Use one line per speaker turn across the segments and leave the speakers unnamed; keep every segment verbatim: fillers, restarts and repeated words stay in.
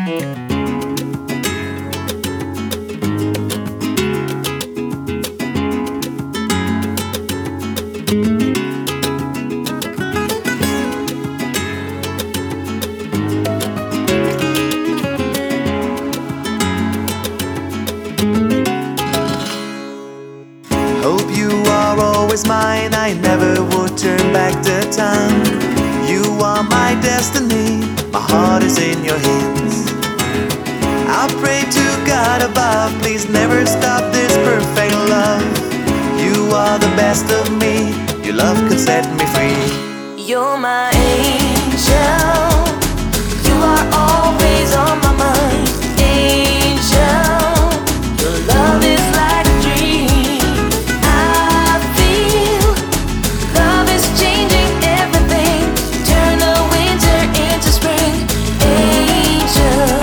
Hope you are always mine, I never would turn back the time. You are my destiny, my heart is in your hands. I pray to God above, please never stop this perfect love. You are the best of me, your love could set me free.
You're my angel, you are always on my mind. Angel, your love is like a dream. I feel love is changing everything, turn the winter into spring. Angel,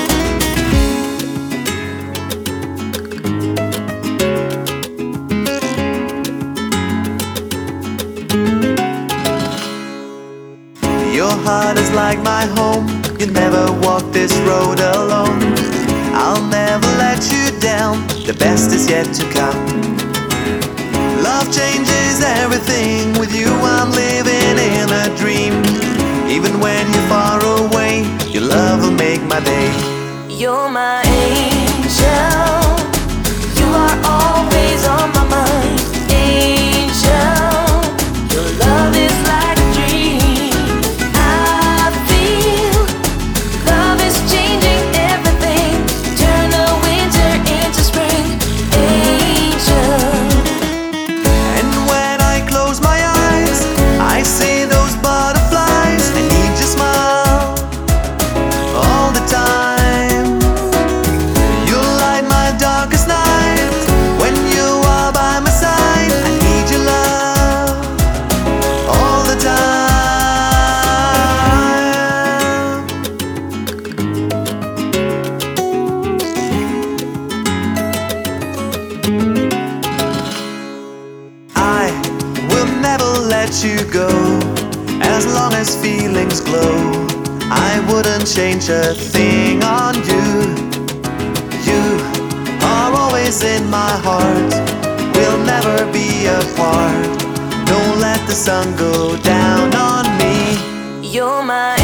your heart is like my home, you never walk this road alone. I'll never let you down, the best is yet to come. Love changes everything, with you I'm living in a dream. Even when you're far away, your love will make my day.
you're my angel, you are always on my mind. Angel, your love is like a dream. I feel love is changing everything, turn the winter into spring. Angel,
And when I close my eyes, I see those butterflies. I need your smile all the time. You light my darkest night. When you are by my side, I need your love all the time. I will never let you go, as long as feelings glow. I wouldn't change a thing on you. You are always in my heart, we'll never be apart. Don't let the sun go down on me.
you're my